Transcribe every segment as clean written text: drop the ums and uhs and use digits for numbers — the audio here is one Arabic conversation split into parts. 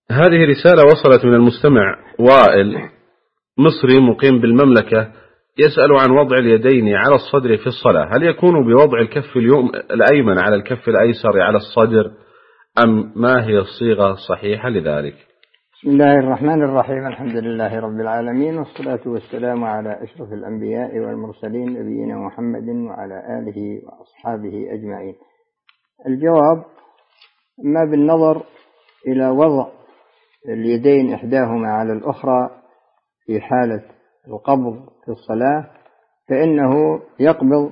هذه رسالة وصلت من المستمع وائل مصري مقيم بالمملكة، يسأل عن وضع اليدين على الصدر في الصلاة، هل يكون بوضع الكف الأيمن على الكف الأيسر على الصدر أم ما هي الصيغة الصحيحة لذلك؟ بسم الله الرحمن الرحيم، الحمد لله رب العالمين، والصلاة والسلام على أشرف الأنبياء والمرسلين نبينا محمد وعلى آله وأصحابه أجمعين. الجواب: ما بالنظر إلى وضع اليدين إحداهما على الأخرى في حالة القبض في الصلاة، فإنه يقبض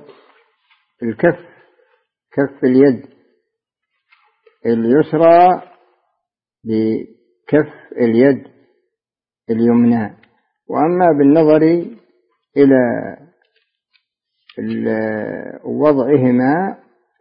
كف اليد اليسرى بكف اليد اليمنى. وأما بالنظر إلى وضعهما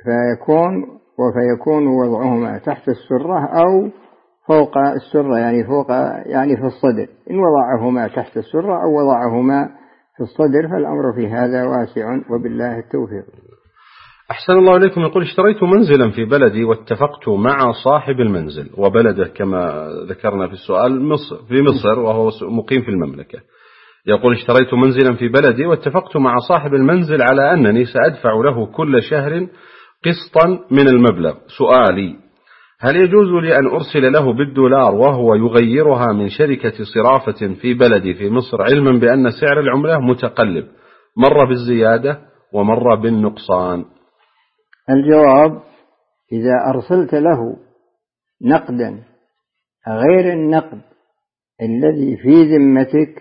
فيكون وضعهما تحت السرة أو فوق السرة، يعني في الصدر. إن وضعهما تحت السرة أو وضعهما في الصدر فالأمر في هذا واسع، وبالله التوفيق. أحسن الله إليكم. يقول: اشتريت منزلا في بلدي واتفقت مع صاحب المنزل، وبلده كما ذكرنا في السؤال في مصر وهو مقيم في المملكة. يقول: اشتريت منزلا في بلدي واتفقت مع صاحب المنزل على أنني سأدفع له كل شهر قسطا من المبلغ. سؤالي: هل يجوز لي أن أرسل له بالدولار وهو يغيرها من شركة صرافة في بلدي في مصر، علما بأن سعر العملة متقلب، مرة بالزيادة ومرة بالنقصان؟ الجواب: إذا أرسلت له نقدا غير النقد الذي في ذمتك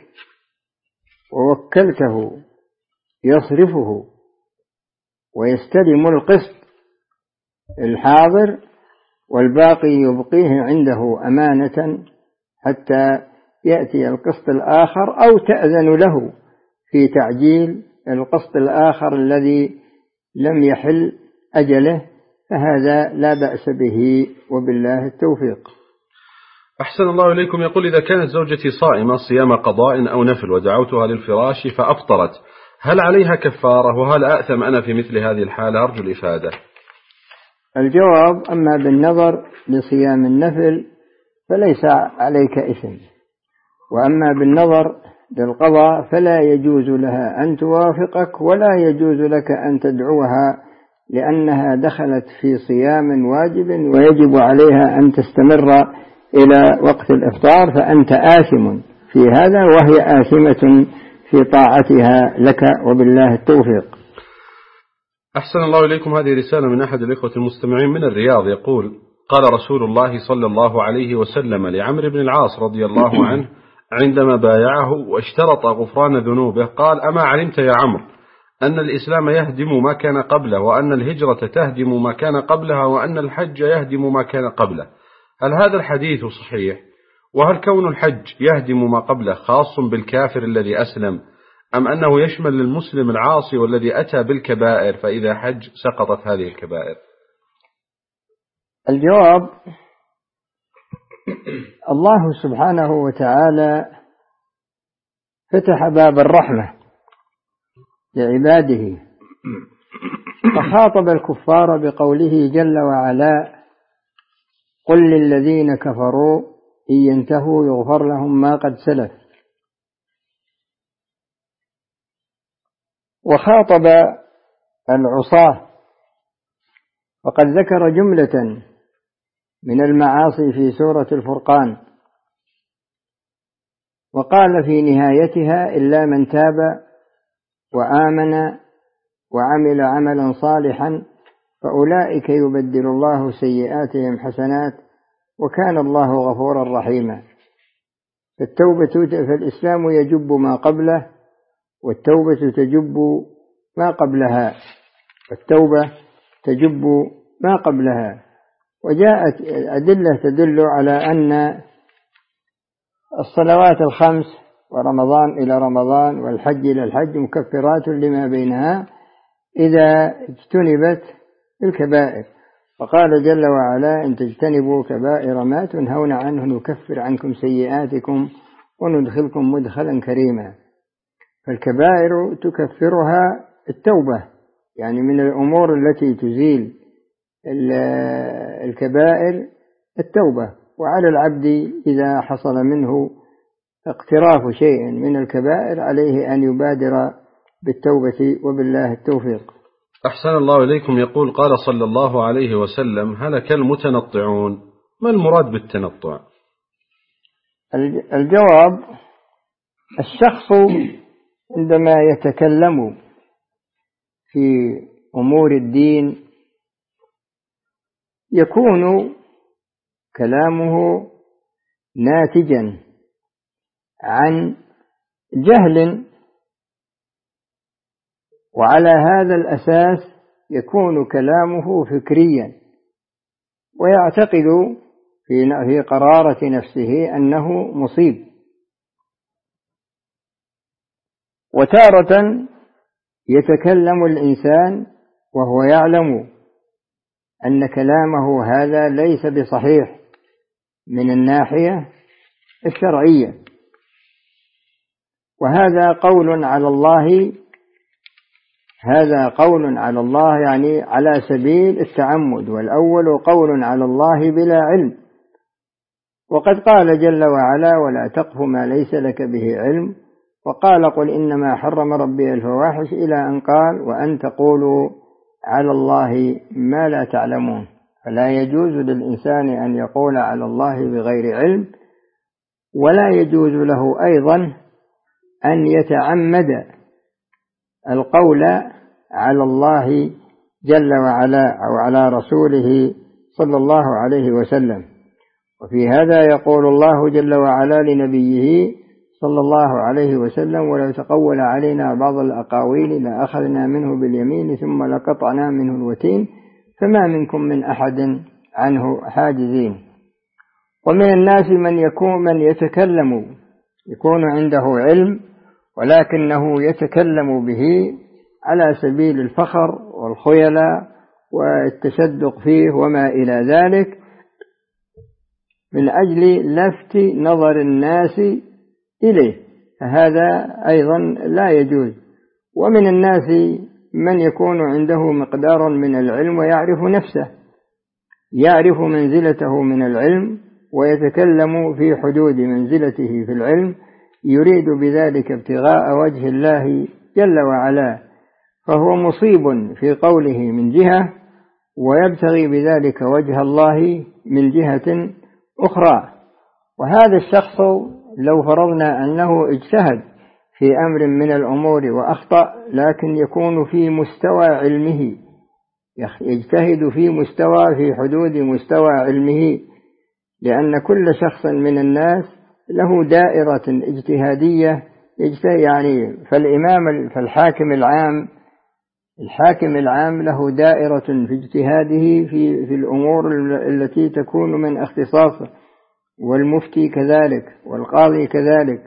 ووكلته يصرفه ويستلم القسط الحاضر والباقي يبقيه عنده أمانة حتى يأتي القسط الآخر، أو تأذن له في تعجيل القسط الآخر الذي لم يحل أجله، فهذا لا بأس به، وبالله التوفيق. أحسن الله إليكم. يقول: إذا كانت زوجتي صائمة صيام قضاء أو نفل ودعوتها للفراش فأفطرت، هل عليها كفارة؟ وهل أأثم أنا في مثل هذه الحالة؟ أرجو الإفادة. الجواب: أما بالنظر لصيام النفل فليس عليك إثم، وأما بالنظر للقضاء فلا يجوز لها أن توافقك ولا يجوز لك أن تدعوها، لأنها دخلت في صيام واجب ويجب عليها أن تستمر إلى وقت الإفطار، فأنت آثم في هذا وهي آثمة في طاعتها لك، وبالله التوفيق. أحسن الله إليكم. هذه رسالة من أحد الإخوة المستمعين من الرياض، يقول: قال رسول الله صلى الله عليه وسلم لعمرو بن العاص رضي الله عنه عندما بايعه واشترط غفران ذنوبه، قال: أما علمت يا عمرو أن الإسلام يهدم ما كان قبله، وأن الهجرة تهدم ما كان قبلها، وأن الحج يهدم ما كان قبله؟ هل هذا الحديث صحيح؟ وهل كون الحج يهدم ما قبله خاص بالكافر الذي أسلم، أم أنه يشمل المسلم العاصي والذي أتى بالكبائر فإذا حج سقطت هذه الكبائر؟ الجواب: الله سبحانه وتعالى فتح باب الرحمة لعباده، فخاطب الكفار بقوله جل وعلا: قل للذين كفروا إن ينتهوا يغفر لهم ما قد سلف. وخاطب العصاة وقد ذكر جملة من المعاصي في سورة الفرقان، وقال في نهايتها: إلا من تاب وآمن وعمل عملا صالحا فأولئك يبدل الله سيئاتهم حسنات وكان الله غفورا رحيما. فالإسلام يجب ما قبله، والتوبة تجب ما قبلها، وجاءت أدلة تدل على أن الصلوات الخمس ورمضان إلى رمضان والحج إلى الحج مكفرات لما بينها إذا اجتنبت الكبائر، فقال جل وعلا: إن تجتنبوا كبائر ما تنهون عنه نكفر عنكم سيئاتكم وندخلكم مدخلا كريما. فالكبائر تكفرها التوبة، يعني من الأمور التي تزيل الكبائر التوبة، وعلى العبد إذا حصل منه اقتراف شيء من الكبائر عليه أن يبادر بالتوبة، وبالله التوفيق. أحسن الله إليكم. يقول قال صلى الله عليه وسلم: هلك المتنطعون. ما المراد بالتنطع؟ الجواب: الشخص عندما يتكلم في أمور الدين يكون كلامه ناتجا عن جهل، وعلى هذا الأساس يكون كلامه فكريا، ويعتقد في قرارة نفسه أنه مصيب. وتارة يتكلم الإنسان وهو يعلم أن كلامه هذا ليس بصحيح من الناحية الشرعية، وهذا قول على الله، هذا قول على الله يعني على سبيل التعمد، والأول قول على الله بلا علم. وقد قال جل وعلا: ولا تقف ما ليس لك به علم، وقال: قل إنما حرم ربي الفواحش، إلى أن قال: وأن تقولوا على الله ما لا تعلمون. فلا يجوز للإنسان أن يقول على الله بغير علم، ولا يجوز له أيضا أن يتعمد القول على الله جل وعلا أو على رسوله صلى الله عليه وسلم. وفي هذا يقول الله جل وعلا لنبيه صلى الله عليه وسلم: ولو تقول علينا بعض الأقاويل لأخذنا منه باليمين ثم لقطعنا منه الوتين فما منكم من أحد عنه حاجزين. ومن الناس من يتكلم يكون عنده علم ولكنه يتكلم به على سبيل الفخر والخيلاء والتشدق فيه وما إلى ذلك، من أجل لفت نظر الناس إليه، فهذا أيضا لا يجوز. ومن الناس من يكون عنده مقدار من العلم ويعرف نفسه، يعرف منزلته من العلم ويتكلم في حدود منزلته في العلم، يريد بذلك ابتغاء وجه الله جل وعلا، فهو مصيب في قوله من جهة، ويبتغي بذلك وجه الله من جهة أخرى. وهذا الشخص لو فرضنا أنه اجتهد في أمر من الأمور وأخطأ، لكن يكون في مستوى علمه، يجتهد في حدود مستوى علمه، لأن كل شخص من الناس له دائرة اجتهادية يعني فالحاكم العام له دائرة في اجتهاده في الأمور التي تكون من اختصاصه، والمفتي كذلك، والقاضي كذلك،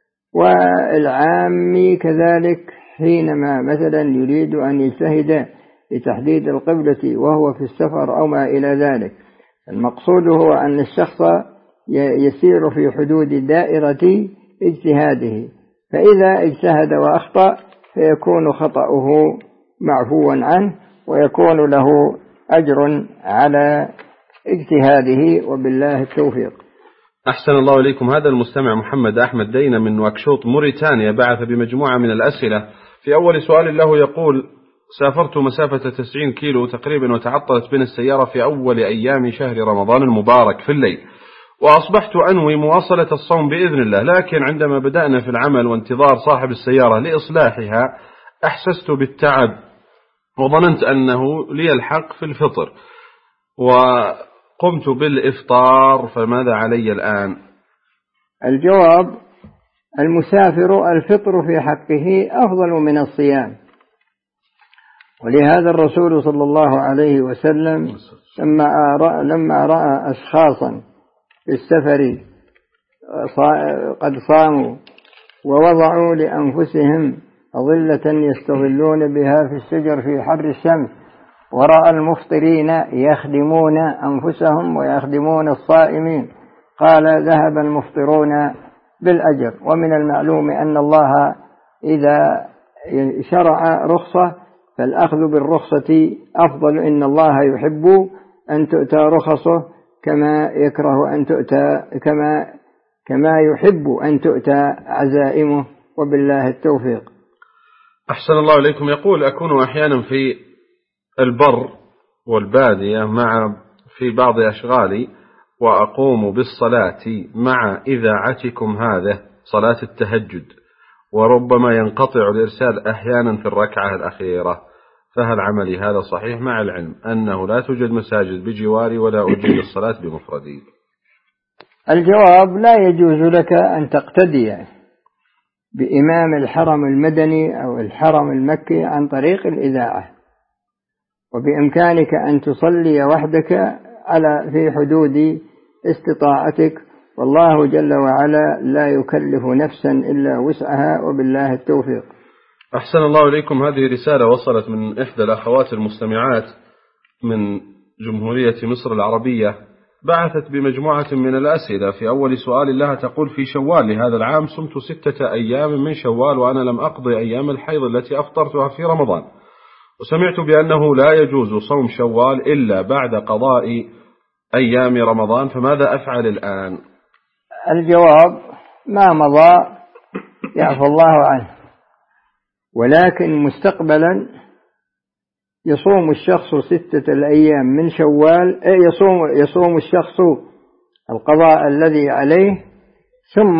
والعامي كذلك، حينما مثلا يريد أن يجتهد لتحديد القبلة وهو في السفر أو ما إلى ذلك. المقصود هو أن الشخص يسير في حدود دائرة اجتهاده، فإذا اجتهد وأخطأ فيكون خطأه معفوا عنه، ويكون له أجر على اجتهاده، وبالله التوفيق. أحسن الله إليكم. هذا المستمع محمد أحمد دينا من نواكشوط موريتانيا بعث بمجموعة من الأسئلة. في أول سؤال له يقول: سافرت مسافة 90 كيلو تقريبا، وتعطلت بنا السيارة في أول أيام شهر رمضان المبارك في الليل، وأصبحت أنوي مواصلة الصوم بإذن الله، لكن عندما بدأنا في العمل وانتظار صاحب السيارة لإصلاحها أحسست بالتعب، وظننت أنه لي الحق في الفطر، وقمت بالإفطار، فماذا علي الآن؟ الجواب: المسافر الفطر في حقه أفضل من الصيام، ولهذا الرسول صلى الله عليه وسلم لما رأى أشخاصا في السفر قد صاموا ووضعوا لأنفسهم أظلة يستظلون بها في الشجر في حر الشمس، ورأى المفطرين يخدمون أنفسهم ويخدمون الصائمين، قال: ذهب المفطرون بالأجر. ومن المعلوم أن الله إذا شرع رخصة فالأخذ بالرخصة أفضل، إن الله يحب أن تؤتى رخصه كما يكره أن تؤتى كما يحب أن تؤتى عزائمه، وبالله التوفيق. أحسن الله إليكم. يقول: أكون أحيانا في البر والبادية في بعض أشغالي، وأقوم بالصلاة مع إذاعتكم هذا صلاة التهجد، وربما ينقطع الإرسال أحيانا في الركعة الأخيرة، فهل عملي هذا صحيح، مع العلم أنه لا توجد مساجد بجواري ولا أجيد الصلاة بمفردي؟ الجواب: لا يجوز لك أن تقتدي بإمام الحرم المدني أو الحرم المكي عن طريق الإذاعة، وبإمكانك أن تصلي وحدك في حدود استطاعتك، والله جل وعلا لا يكلف نفسا إلا وسعها، وبالله التوفيق. أحسن الله إليكم. هذه رسالة وصلت من إحدى الأخوات المستمعات من جمهورية مصر العربية، بعثت بمجموعة من الأسئلة. في أول سؤال لها تقول: في شوال لهذا العام صمت 6 أيام من شوال، وأنا لم أقضي أيام الحيض التي أفطرتها في رمضان، وسمعت بأنه لا يجوز صوم شوال إلا بعد قضاء أيام رمضان، فماذا أفعل الآن؟ الجواب: ما مضى يعفو الله عنه، ولكن مستقبلا يصوم الشخص 6 أيام من شوال، يصوم الشخص القضاء الذي عليه، ثم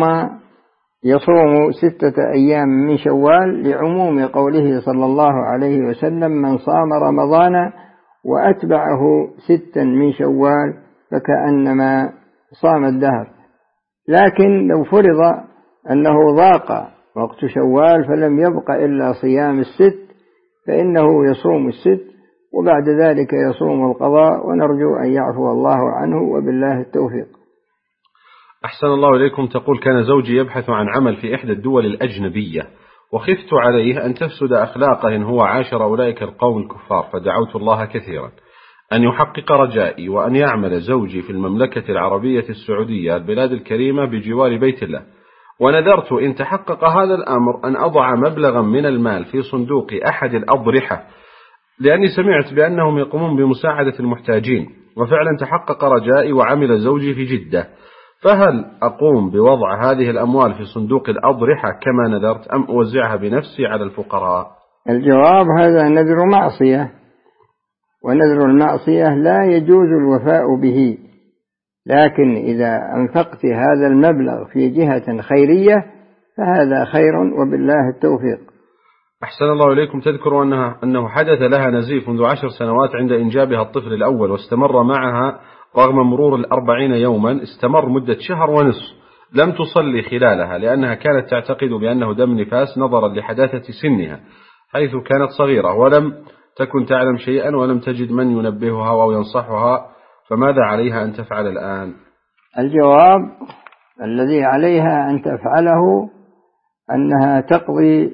يصوم 6 أيام من شوال، لعموم قوله صلى الله عليه وسلم: من صام رمضان وأتبعه 6 من شوال فكأنما صام الدهر. لكن لو فرض أنه ضاق وقت شوال فلم يبق إلا صيام 6، فإنه يصوم 6 وبعد ذلك يصوم القضاء، ونرجو أن يعفو الله عنه، وبالله التوفيق. أحسن الله إليكم. تقول: كان زوجي يبحث عن عمل في إحدى الدول الأجنبية، وخفت عليه أن تفسد أخلاقه إن هو عاشر أولئك القوم الكفار، فدعوت الله كثيرا أن يحقق رجائي، وأن يعمل زوجي في المملكة العربية السعودية البلاد الكريمة بجوار بيت الله، ونذرت إن تحقق هذا الأمر أن أضع مبلغا من المال في صندوق أحد الأضرحة، لأني سمعت بأنهم يقومون بمساعدة المحتاجين، وفعلا تحقق رجائي وعمل زوجي في جدة، فهل أقوم بوضع هذه الأموال في صندوق الأضرحة كما نذرت، أم أوزعها بنفسي على الفقراء؟ الجواب: هذا نذر معصية، ونذر المعصية لا يجوز الوفاء به، لكن إذا أنفقت هذا المبلغ في جهة خيرية فهذا خير، وبالله التوفيق. أحسن الله إليكم. تذكر أنه حدث لها نزيف منذ 10 سنوات عند إنجابها الطفل الأول، واستمر معها رغم مرور 40 يوما، استمر مدة 1.5 شهر، لم تصلي خلالها لأنها كانت تعتقد بأنه دم نفاس نظرا لحداثة سنها حيث كانت صغيرة، ولم تكن تعلم شيئا ولم تجد من ينبهها أو ينصحها، فماذا عليها أن تفعل الآن؟ الجواب: الذي عليها أن تفعله أنها تقضي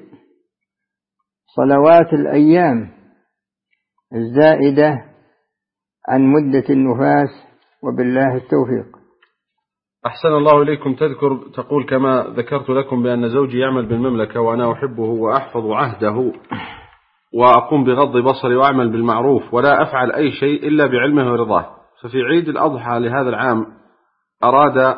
صلوات الأيام الزائدة عن مدة النفاس، وبالله التوفيق. أحسن الله إليكم. تقول: كما ذكرت لكم بأن زوجي يعمل بالمملكة وأنا أحبه وأحفظ عهده وأقوم بغض بصري وأعمل بالمعروف ولا أفعل أي شيء إلا بعلمه ورضاه، ففي عيد الأضحى لهذا العام أراد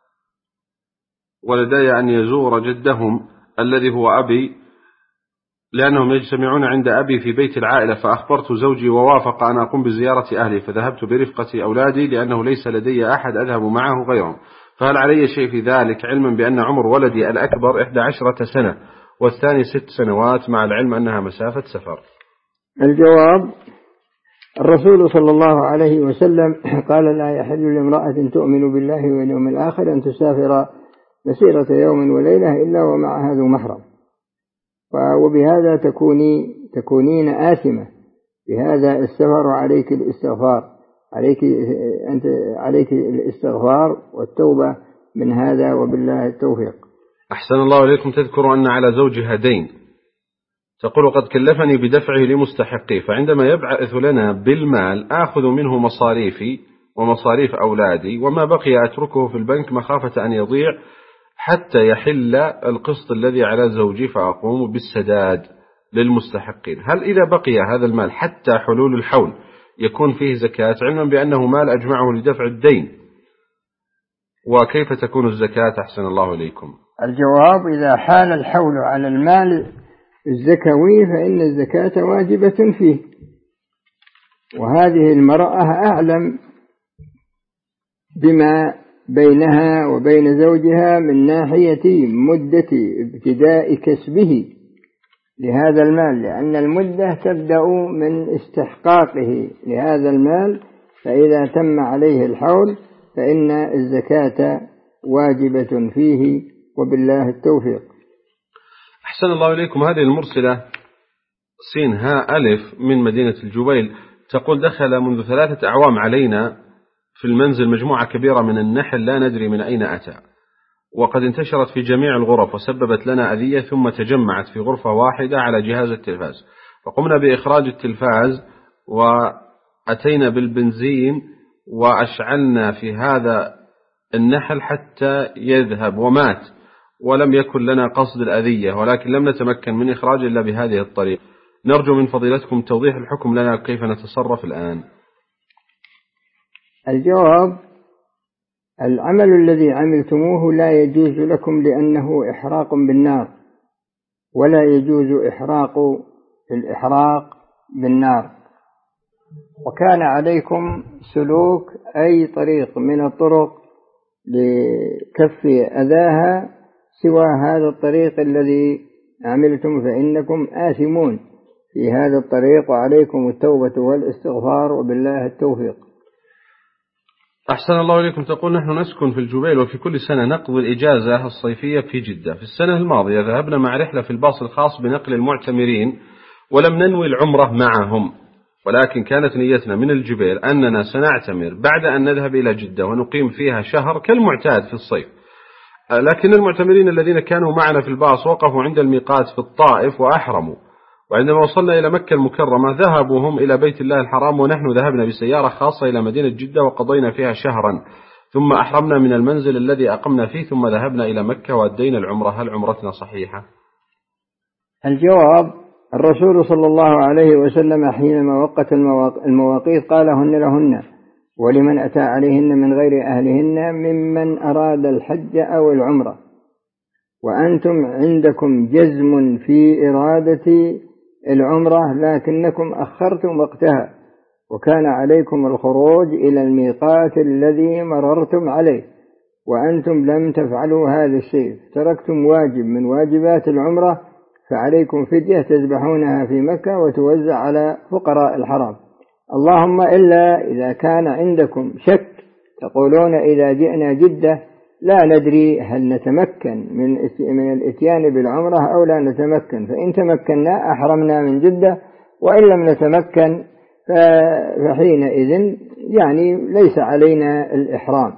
ولدي أن يزور جدهم الذي هو أبي، لأنهم يجتمعون عند أبي في بيت العائلة، فأخبرت زوجي ووافق أن أقوم بزيارة أهلي، فذهبت برفقة أولادي لأنه ليس لدي أحد أذهب معه غيرهم، فهل علي شيء في ذلك، علما بأن عمر ولدي الأكبر 11 سنة والثاني 6 سنوات، مع العلم أنها مسافة سفر؟ الجواب: الرسول صلى الله عليه وسلم قال: لا يحل لامرأة تؤمن بالله واليوم الآخر أن تسافر مسيرة يوم وليلة إلا ومعها ذو محرم، وبهذا تكونين آثمة بهذا السفر، عليك الاستغفار، عليك الاستغفار والتوبة من هذا، وبالله التوفيق. أحسن الله إليكم. تذكر أن على زوجها دين، تقول: قد كلفني بدفعه لمستحقيه، فعندما يبعث لنا بالمال آخذ منه مصاريفي ومصاريف أولادي، وما بقي أتركه في البنك مخافة أن يضيع حتى يحل القسط الذي على زوجي، فأقوم بالسداد للمستحقين. هل إذا بقي هذا المال حتى حلول الحول يكون فيه زكاة علما بأنه مال أجمعه لدفع الدين؟ وكيف تكون الزكاة أحسن الله إليكم؟ الجواب: إذا حال الحول على المال الزكوي فإن الزكاة واجبة فيه. وهذه المرأة أعلم بما بينها وبين زوجها من ناحية مدة ابتداء كسبه لهذا المال، لأن المدة تبدأ من استحقاقه لهذا المال، فإذا تم عليه الحول فإن الزكاة واجبة فيه، وبالله التوفيق. أحسن الله إليكم. هذه المرسلة سين ها ألف من مدينة الجبيل تقول: دخل منذ 3 أعوام علينا في المنزل مجموعة كبيرة من النحل لا ندري من أين أتى، وقد انتشرت في جميع الغرف وسببت لنا أذية، ثم تجمعت في غرفة واحدة على جهاز التلفاز، فقمنا بإخراج التلفاز وأتينا بالبنزين وأشعلنا في هذا النحل حتى يذهب ومات، ولم يكن لنا قصد الأذية، ولكن لم نتمكن من إخراجه إلا بهذه الطريقة. نرجو من فضيلتكم توضيح الحكم لنا كيف نتصرف الآن. الجواب: العمل الذي عملتموه لا يجوز لكم لأنه إحراق بالنار، ولا يجوز الإحراق بالنار، وكان عليكم سلوك أي طريق من الطرق لكف أذاها سوى هذا الطريق الذي عملتم، فإنكم آثمون في هذا الطريق، وعليكم التوبة والاستغفار، وبالله التوفيق. أحسن الله إليكم. تقول: نحن نسكن في الجبيل، وفي كل سنة نقضي الإجازة الصيفية في جدة. في السنة الماضية ذهبنا مع رحلة في الباص الخاص بنقل المعتمرين، ولم ننوي العمرة معهم، ولكن كانت نيتنا من الجبيل أننا سنعتمر بعد أن نذهب إلى جدة ونقيم فيها شهر كالمعتاد في الصيف. لكن المعتمرين الذين كانوا معنا في الباص وقفوا عند الميقات في الطائف وأحرموا، وعندما وصلنا إلى مكة المكرمة ذهبوا هم إلى بيت الله الحرام، ونحن ذهبنا بسيارة خاصة إلى مدينة جدة وقضينا فيها شهرا، ثم أحرمنا من المنزل الذي أقمنا فيه، ثم ذهبنا إلى مكة وأدينا العمرة. هل عمرتنا صحيحة؟ الجواب: الرسول صلى الله عليه وسلم حينما وقت المواقيت قال: هن لهن ولمن أتى عليهن من غير أهلهن ممن أراد الحج أو العمرة، وأنتم عندكم جزم في إرادة العمرة لكنكم أخرتم وقتها، وكان عليكم الخروج إلى الميقات الذي مررتم عليه، وأنتم لم تفعلوا هذا الشيء، تركتم واجب من واجبات العمرة، فعليكم فدية تذبحونها في مكة وتوزع على فقراء الحرم، اللهم إلا إذا كان عندكم شك تقولون إذا جئنا جدة لا ندري هل نتمكن من الاتيان بالعمرة أو لا نتمكن، فإن تمكنا أحرمنا من جدة، وإن لم نتمكن فحينئذ يعني ليس علينا الإحرام.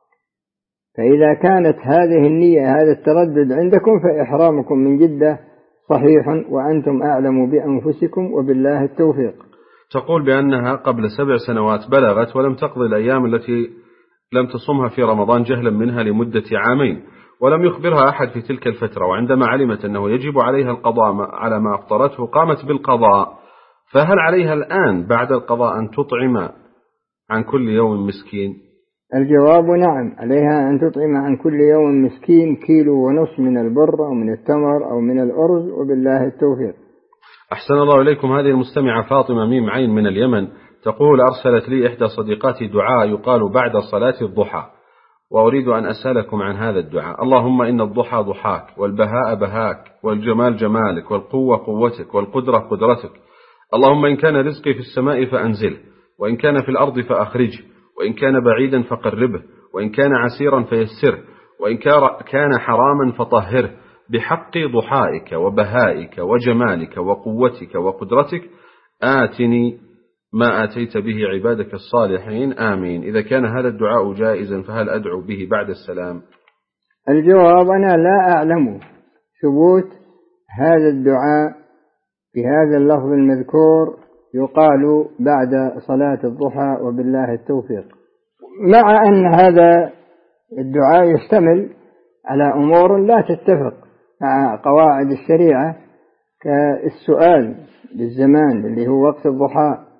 فإذا كانت هذه النية هذا التردد عندكم فإحرامكم من جدة صحيح، وأنتم أعلم بأنفسكم، وبالله التوفيق. تقول بأنها قبل 7 سنوات بلغت ولم تقضي الأيام التي لم تصمها في رمضان جهلا منها لمدة 2 عام، ولم يخبرها أحد في تلك الفترة، وعندما علمت أنه يجب عليها القضاء على ما أفطرته قامت بالقضاء، فهل عليها الآن بعد القضاء أن تطعم عن كل يوم مسكين؟ الجواب: نعم، عليها أن تطعم عن كل يوم مسكين 1.5 كيلو من البر أو من التمر أو من الأرز، وبالله التوفيق. أحسن الله إليكم. هذه المستمعة فاطمة ميم عين من اليمن تقول: أرسلت لي إحدى صديقاتي دعاء يقال بعد صلاة الضحى، وأريد أن أسألكم عن هذا الدعاء: اللهم إن الضحى ضحاك، والبهاء بهاك، والجمال جمالك، والقوة قوتك، والقدرة قدرتك، اللهم إن كان رزقي في السماء فأنزله، وإن كان في الأرض فأخرجه، وإن كان بعيدا فقربه، وإن كان عسيرا فيسره، وإن كان حراما فطهره، بحق ضحائك وبهائك وجمالك وقوتك وقدرتك آتني ما آتيت به عبادك الصالحين، آمين. إذا كان هذا الدعاء جائزا فهل أدعو به بعد السلام؟ الجواب: أنا لا أعلم ثبوت هذا الدعاء بهذا اللفظ المذكور يقال بعد صلاة الضحى، وبالله التوفيق، مع أن هذا الدعاء يشتمل على أمور لا تتفق مع قواعد الشريعة، كالسؤال بالزمان اللي هو وقت الضحى،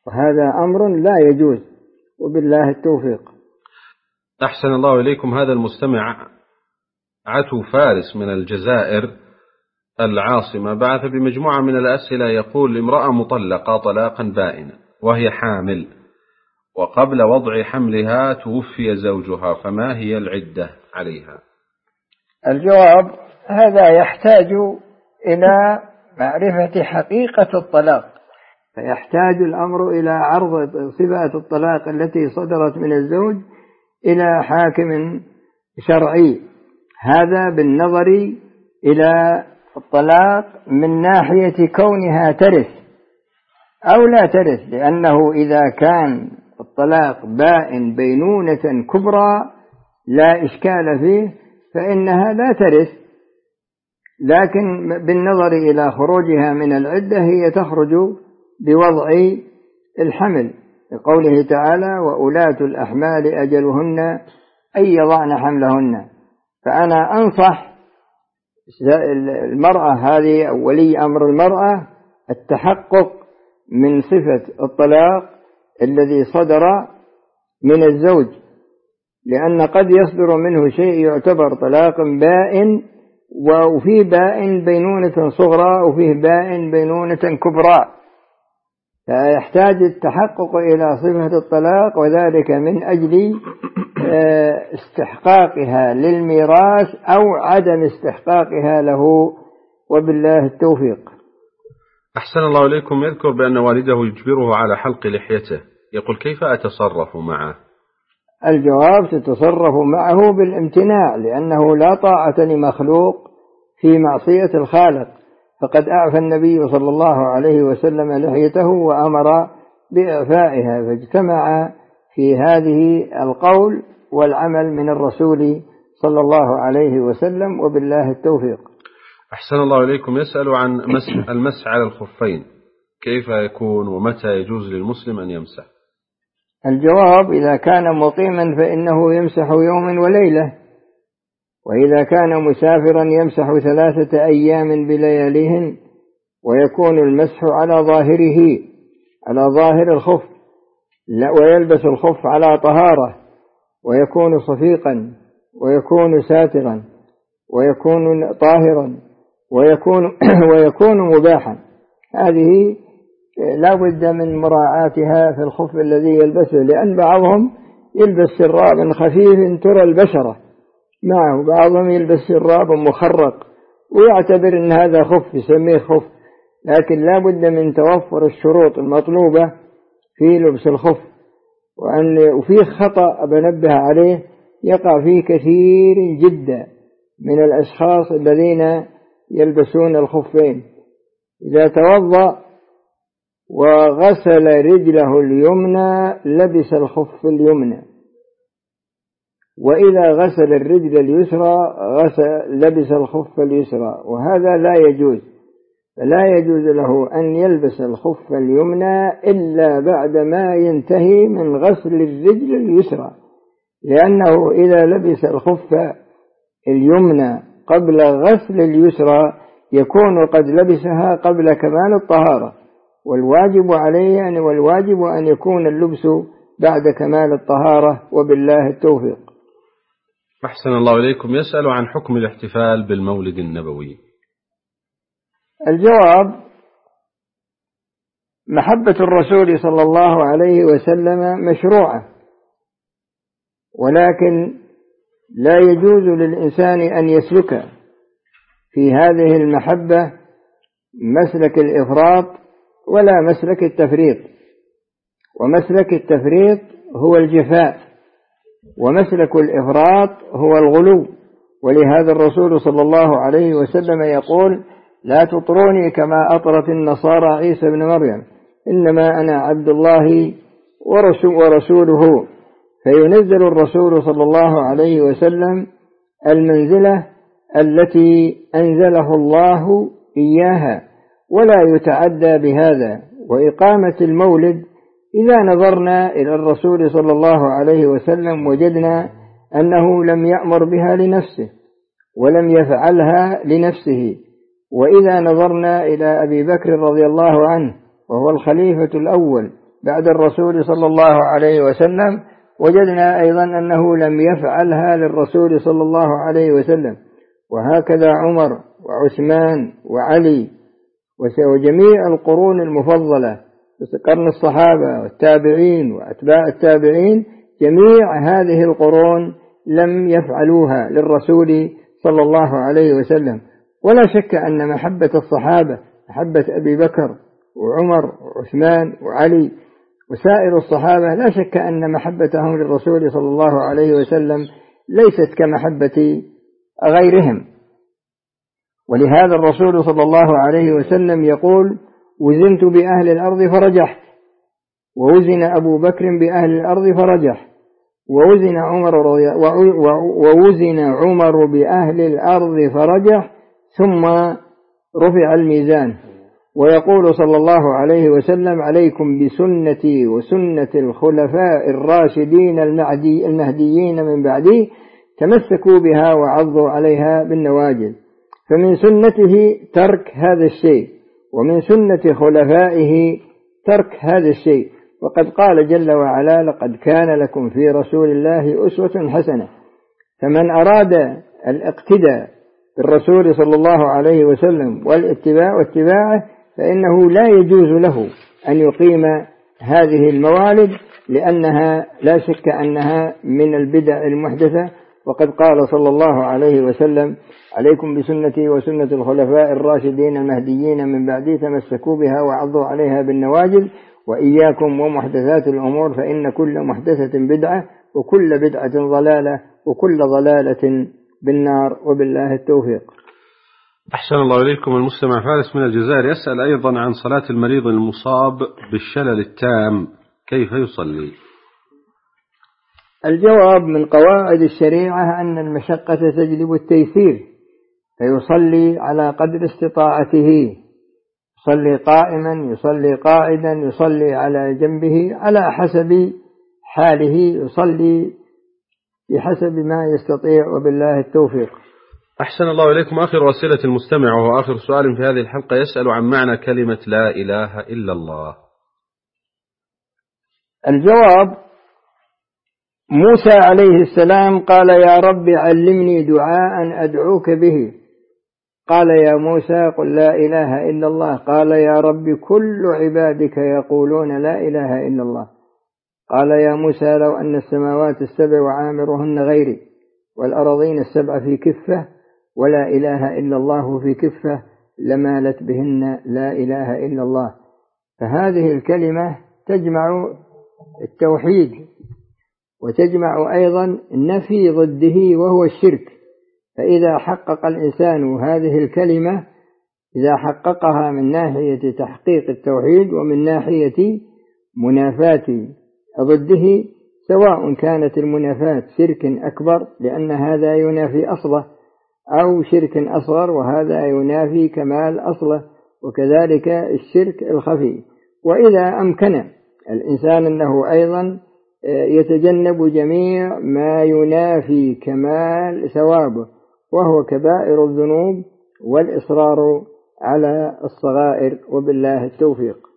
وهذا أمر لا يجوز، وبالله التوفيق. أحسن الله إليكم. هذا المستمع عتو فارس من الجزائر العاصمة بعث بمجموعة من الأسئلة، يقول: امرأة مطلقة طلاقا بائنا وهي حامل، وقبل وضع حملها توفي زوجها، فما هي العدة عليها؟ الجواب: هذا يحتاج إلى معرفة حقيقة الطلاق، فيحتاج الأمر إلى عرض صفة الطلاق التي صدرت من الزوج إلى حاكم شرعي، هذا بالنظر إلى الطلاق من ناحية كونها ترث أو لا ترث، لأنه إذا كان الطلاق بائن بينونة كبرى لا إشكال فيه فإنها لا ترث، لكن بالنظر إلى خروجها من العدة هي تخرج بوضع الحمل، لقوله تعالى: وأولاة الأحمال أجلهن أن يضعن حملهن. فأنا أنصح المرأة هذه أو ولي أمر المرأة التحقق من صفة الطلاق الذي صدر من الزوج، لأن قد يصدر منه شيء يعتبر طلاق بائن، وفيه بائن بينونة صغرى وفيه بائن بينونة كبرى، فيحتاج التحقق إلى صفة الطلاق، وذلك من أجل استحقاقها للميراث أو عدم استحقاقها له، وبالله التوفيق. أحسن الله إليكم. يذكر بأن والده يجبره على حلق لحيته، يقول: كيف أتصرف معه؟ الجواب: تتصرف معه بالامتناع، لأنه لا طاعة لمخلوق في معصية الخالق، فقد أعفى النبي صلى الله عليه وسلم لحيته وأمر بإعفائها، فاجتمع في هذه القول والعمل من الرسول صلى الله عليه وسلم، وبالله التوفيق. أحسن الله إليكم. يسأل عن المسح على الخفين، كيف يكون ومتى يجوز للمسلم أن يمسح؟ الجواب: إذا كان مقيما فإنه يمسح يوم وليلة، وإذا كان مسافرا يمسح 3 أيام بلياليهن، ويكون المسح على ظاهره، على ظاهر الخف، ويلبس الخف على طهارة، ويكون صفيقا، ويكون ساترا، ويكون طاهرا، ويكون مباحا. هذه لا بد من مراعاتها في الخف الذي يلبسه، لأن بعضهم يلبس شراب خفيف ترى البشرة معه، بعضهم يلبس شراب مخرق ويعتبر أن هذا خف يسميه خف، لكن لا بد من توفر الشروط المطلوبة في لبس الخف. وفيه خطأ بنبه عليه يقع فيه كثير جدا من الأشخاص الذين يلبسون الخفين: إذا توضأ وغسل رجله اليمنى لبس الخف اليمنى، وإذا غسل الرجل اليسرى لبس الخف اليسرى، وهذا لا يجوز. فلا يجوز له أن يلبس الخف اليمنى إلا بعدما ينتهي من غسل الرجل اليسرى، لأنه إذا لبس الخف اليمنى قبل غسل اليسرى يكون قد لبسها قبل كمال الطهارة، والواجب عليه والواجب أن يكون اللبس بعد كمال الطهارة، وبالله التوفيق. أحسن الله إليكم. يسأل عن حكم الاحتفال بالمولد النبوي. الجواب: محبة الرسول صلى الله عليه وسلم مشروعة، ولكن لا يجوز للإنسان أن يسلك في هذه المحبة مسلك الإفراط ولا مسلك التفريط، ومسلك التفريط هو الجفاء، ومسلك الإفراط هو الغلو. ولهذا الرسول صلى الله عليه وسلم يقول: لا تطروني كما أطرت النصارى عيسى بن مريم، إنما أنا عبد الله ورسوله. فينزل الرسول صلى الله عليه وسلم المنزلة التي أنزله الله إياها، ولا يتعدى بهذا. وإقامة المولد إذا نظرنا إلى الرسول صلى الله عليه وسلم وجدنا أنه لم يأمر بها لنفسه ولم يفعلها لنفسه. وإذا نظرنا إلى أبي بكر رضي الله عنه وهو الخليفة الأول بعد الرسول صلى الله عليه وسلم، وجدنا أيضا أنه لم يفعلها للرسول صلى الله عليه وسلم. وهكذا عمر وعثمان وعلي وجميع القرون المفضلة، قرن الصحابة والتابعين وأتباع التابعين، جميع هذه القرون لم يفعلوها للرسول صلى الله عليه وسلم. ولا شك أن محبة الصحابة، محبة أبي بكر وعمر وعثمان وعلي وسائر الصحابة، لا شك أن محبتهم للرسول صلى الله عليه وسلم ليست كمحبة غيرهم. ولهذا الرسول صلى الله عليه وسلم يقول: وزنت بأهل الأرض فرجحت، ووزن أبو بكر بأهل الأرض فرجح، ووزن عمر بأهل الأرض فرجح، ثم رفع الميزان. ويقول صلى الله عليه وسلم: عليكم بسنتي وسنة الخلفاء الراشدين المهديين من بعدي، تمسكوا بها وعضوا عليها بالنواجذ. فمن سنته ترك هذا الشيء، ومن سنة خلفائه ترك هذا الشيء. وقد قال جل وعلا: لقد كان لكم في رسول الله أسوة حسنة. فمن أراد الاقتداء بالرسول صلى الله عليه وسلم واتباعه، فإنه لا يجوز له أن يقيم هذه الموالد، لأنها لا شك أنها من البدع المحدثة. وقد قال صلى الله عليه وسلم: عليكم بسنتي وسنة الخلفاء الراشدين المهديين من بعدي، تمسكوا بها وعضوا عليها بالنواجذ، وإياكم ومحدثات الأمور، فإن كل محدثة بدعة، وكل بدعة ضلالة، وكل ضلالة بالنار، وبالله التوفيق. أحسن الله إليكم. المستمع فارس من الجزائر يسأل أيضا عن صلاة المريض المصاب بالشلل التام، كيف يصلي؟ الجواب: من قواعد الشريعة أن المشقة تجلب التيسير، فيصلي على قدر استطاعته، يصلي قائما، يصلي قاعدا، يصلي على جنبه، على حسب حاله، يصلي بحسب ما يستطيع، وبالله التوفيق. أحسن الله إليكم. آخر أسئلة المستمع وهو آخر سؤال في هذه الحلقة يسأل عن معنى كلمة لا إله إلا الله. الجواب: موسى عليه السلام قال: يا رب علمني دعاء أدعوك به. قال: يا موسى قل لا إله إلا الله. قال: يا رب كل عبادك يقولون لا إله إلا الله. قال: يا موسى لو أن السماوات السبع وعامرهن غيري، والأرضين السبع في كفة، ولا إله إلا الله في كفة، لمالت بهن لا إله إلا الله. فهذه الكلمة تجمع التوحيد، وتجمع أيضا نفي ضده وهو الشرك. فإذا حقق الإنسان هذه الكلمة، إذا حققها من ناحية تحقيق التوحيد ومن ناحية منافاة ضده، سواء كانت المنافاة شرك أكبر لأن هذا ينافي أصله، أو شرك أصغر وهذا ينافي كمال أصله، وكذلك الشرك الخفي. وإذا أمكن الإنسان أنه أيضا يتجنب جميع ما ينافي كمال ثوابه، وهو كبائر الذنوب والإصرار على الصغائر، وبالله التوفيق.